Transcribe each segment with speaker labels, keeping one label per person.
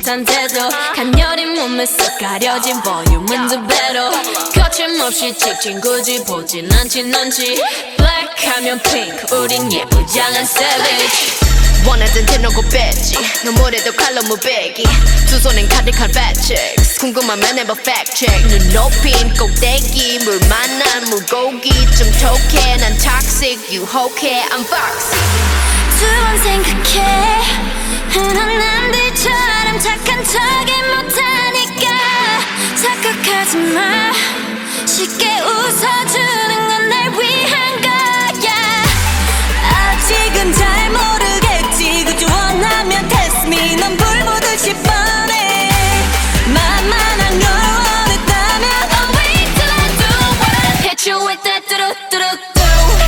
Speaker 1: 상태도 간열린 몸에 쏙 가려진 볼륨은 두 배로 거침없이 찍힌 굳이 보진 않지 눈치 Black 하면 pink 우린 예쁘장한 savage
Speaker 2: 원하던 대놓고 뺐지 너무래도 칼로 무배기 두 손엔 가득한 fat chicks 궁금하면 해봐 fact check 눈 높인 꼭대기 물 만난 물고기 좀 톡해 난 toxic 유혹해 I'm foxy
Speaker 1: 두 번 생각해 흔한 남들처럼 착한 척이 못하니까 착각하지 마 쉽게 웃어주는 건 날 위한 거야
Speaker 3: 아직은 잘 모르겠지 그저 원하면 test me 넌 불 보듯이 뻔해 만만한 걸 원했다면
Speaker 1: Oh wait till I do what I hit you with that 뚜루뚜루뚜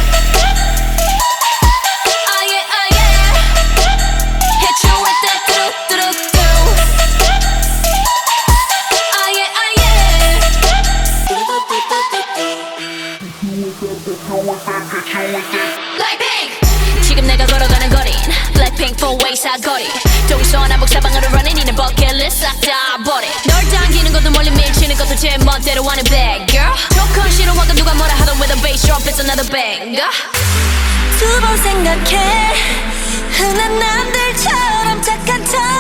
Speaker 1: Oh yeah oh yeah hit you with that 뚜루뚜루뚜 Oh yeah oh yeah Blackpink 지금 내가 걸어가는 거린 Blackpink four-way 사거리 동서남북 사방으로 running 이는 버킷리스트 싹 다 버려 널 당기는 것도 멀리 밀치는 것도 제 멋대로 하는 bad girl 조건 싫어하고 누가 뭐라 하던 with a bass drop it's another banger
Speaker 3: 두 번 생각해 흔한 남들처럼 착한 척